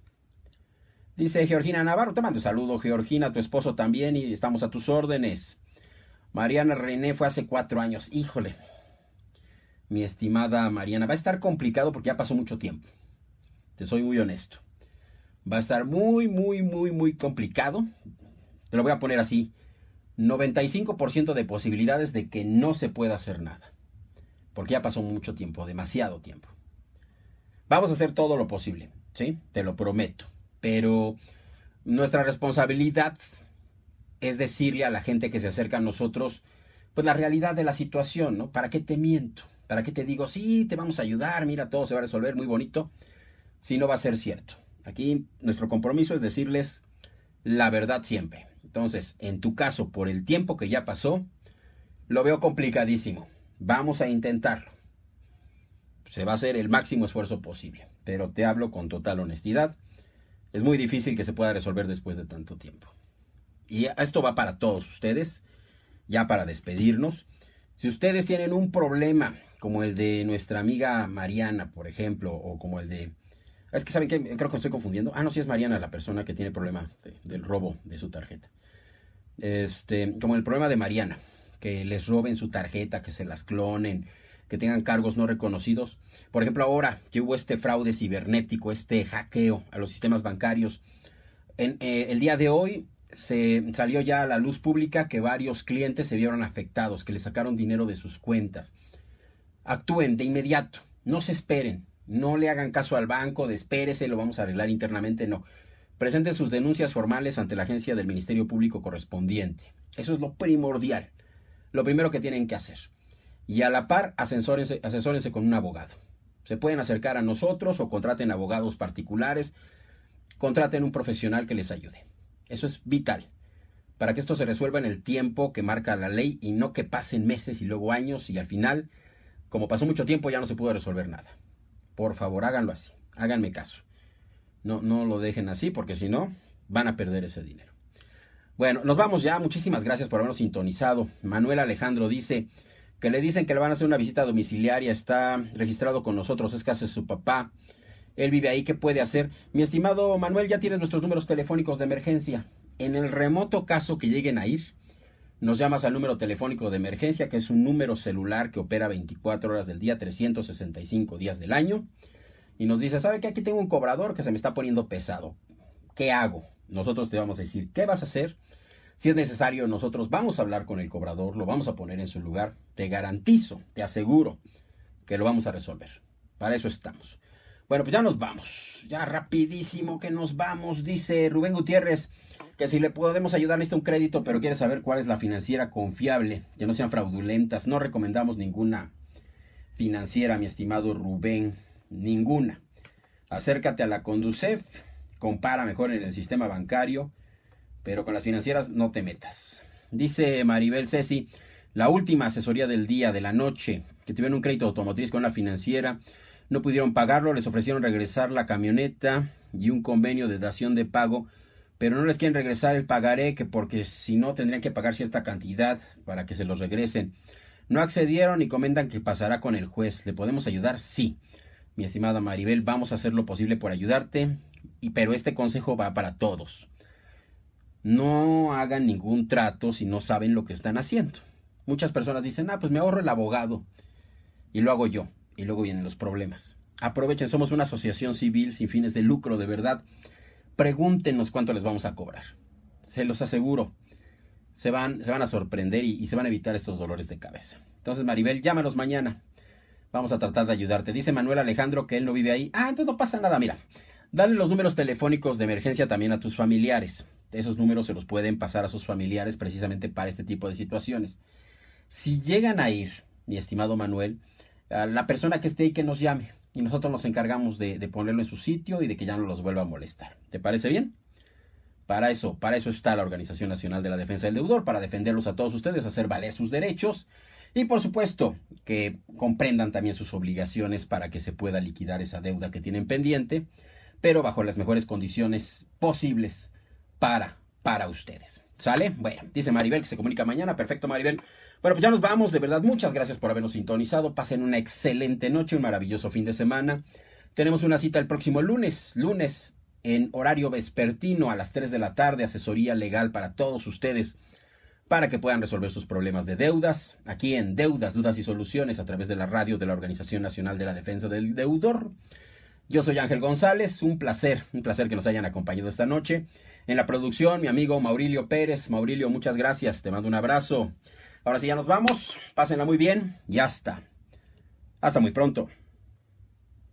Dice Georgina Navarro, te mando un saludo, Georgina, tu esposo también, y estamos a tus órdenes. Mariana René fue hace cuatro años. Híjole, mi estimada Mariana, va a estar complicado porque ya pasó mucho tiempo. Te soy muy honesto. Va a estar muy, muy, muy, muy complicado. Te lo voy a poner así. noventa y cinco por ciento de posibilidades de que no se pueda hacer nada. Porque ya pasó mucho tiempo, demasiado tiempo. Vamos a hacer todo lo posible, ¿sí? Te lo prometo. Pero nuestra responsabilidad es decirle a la gente que se acerca a nosotros, pues la realidad de la situación, ¿no? ¿Para qué te miento? ¿Para qué te digo, sí, te vamos a ayudar, mira, todo se va a resolver, muy bonito? Si no va a ser cierto. Aquí nuestro compromiso es decirles la verdad siempre. Entonces, en tu caso, por el tiempo que ya pasó, lo veo complicadísimo. Vamos a intentarlo. Se va a hacer el máximo esfuerzo posible, pero te hablo con total honestidad. Es muy difícil que se pueda resolver después de tanto tiempo. Y esto va para todos ustedes, ya para despedirnos. Si ustedes tienen un problema como el de nuestra amiga Mariana, por ejemplo, o como el de... Es que saben que creo que estoy confundiendo. Ah, no, sí es Mariana la persona que tiene problema de, del robo de su tarjeta. Este, como el problema de Mariana, que les roben su tarjeta, que se las clonen, que tengan cargos no reconocidos. Por ejemplo, ahora que hubo este fraude cibernético, este hackeo a los sistemas bancarios, en, eh, el día de hoy se salió ya a la luz pública que varios clientes se vieron afectados, que les sacaron dinero de sus cuentas. Actúen de inmediato, no se esperen, no le hagan caso al banco, de espérese, lo vamos a arreglar internamente, no. Presenten sus denuncias formales ante la agencia del Ministerio Público correspondiente. Eso es lo primordial, lo primero que tienen que hacer. Y a la par, asesórense, asesórense con un abogado. Se pueden acercar a nosotros o contraten abogados particulares, contraten un profesional que les ayude. Eso es vital, para que esto se resuelva en el tiempo que marca la ley y no que pasen meses y luego años y al final, como pasó mucho tiempo, ya no se pudo resolver nada. Por favor, háganlo así, háganme caso. No, no lo dejen así porque si no, van a perder ese dinero. Bueno, nos vamos ya. Muchísimas gracias por habernos sintonizado. Manuel Alejandro dice que le dicen que le van a hacer una visita domiciliaria. Está registrado con nosotros, es casa de su papá. Él vive ahí, ¿qué puede hacer? Mi estimado Manuel, ya tienes nuestros números telefónicos de emergencia. En el remoto caso que lleguen a ir, nos llamas al número telefónico de emergencia, que es un número celular que opera veinticuatro horas del día, trescientos sesenta y cinco días del año. Y nos dice, ¿sabe qué? Aquí tengo un cobrador que se me está poniendo pesado. ¿Qué hago? Nosotros te vamos a decir, ¿qué vas a hacer? Si es necesario, nosotros vamos a hablar con el cobrador, lo vamos a poner en su lugar. Te garantizo, te aseguro que lo vamos a resolver. Para eso estamos. Bueno, pues ya nos vamos. Ya rapidísimo que nos vamos. Dice Rubén Gutiérrez que si le podemos ayudar necesita un crédito, pero quiere saber cuál es la financiera confiable, que no sean fraudulentas. No recomendamos ninguna financiera, mi estimado Rubén. Ninguna. Acércate a la Conducef, compara mejor en el sistema bancario, pero con las financieras no te metas. Dice Maribel Ceci, la última asesoría del día, de la noche, que tuvieron un crédito automotriz con la financiera, no pudieron pagarlo, les ofrecieron regresar la camioneta y un convenio de dación de pago, pero no les quieren regresar el pagaré, que porque si no tendrían que pagar cierta cantidad para que se los regresen. No accedieron y comentan que pasará con el juez. ¿Le podemos ayudar? Sí. Mi estimada Maribel, vamos a hacer lo posible por ayudarte, y, pero este consejo va para todos. No hagan ningún trato si no saben lo que están haciendo. Muchas personas dicen, ah, pues me ahorro el abogado y lo hago yo, y luego vienen los problemas. Aprovechen, somos una asociación civil sin fines de lucro, de verdad. Pregúntenos cuánto les vamos a cobrar. Se los aseguro, se van, se van a sorprender y, y se van a evitar estos dolores de cabeza. Entonces, Maribel, llámanos mañana. Vamos a tratar de ayudarte. Dice Manuel Alejandro que él no vive ahí. Ah, entonces no pasa nada. Mira, dale los números telefónicos de emergencia también a tus familiares. Esos números se los pueden pasar a sus familiares precisamente para este tipo de situaciones. Si llegan a ir, mi estimado Manuel, a la persona que esté ahí que nos llame. Y nosotros nos encargamos de, de ponerlo en su sitio y de que ya no los vuelva a molestar. ¿Te parece bien? Para eso, para eso está la Organización Nacional de la Defensa del Deudor, para defenderlos a todos ustedes, hacer valer sus derechos. Y por supuesto que comprendan también sus obligaciones para que se pueda liquidar esa deuda que tienen pendiente, pero bajo las mejores condiciones posibles para, para ustedes. ¿Sale? Bueno, dice Maribel que se comunica mañana. Perfecto, Maribel. Bueno, pues ya nos vamos. De verdad, muchas gracias por habernos sintonizado. Pasen una excelente noche, un maravilloso fin de semana. Tenemos una cita el próximo lunes, lunes en horario vespertino a las tres de la tarde, asesoría legal para todos ustedes, para que puedan resolver sus problemas de deudas, aquí en Deudas, Dudas y Soluciones, a través de la radio de la Organización Nacional de la Defensa del Deudor. Yo soy Ángel González, un placer, un placer que nos hayan acompañado esta noche. En la producción, mi amigo Maurilio Pérez. Maurilio, muchas gracias, te mando un abrazo. Ahora sí, ya nos vamos, pásenla muy bien y hasta, hasta muy pronto.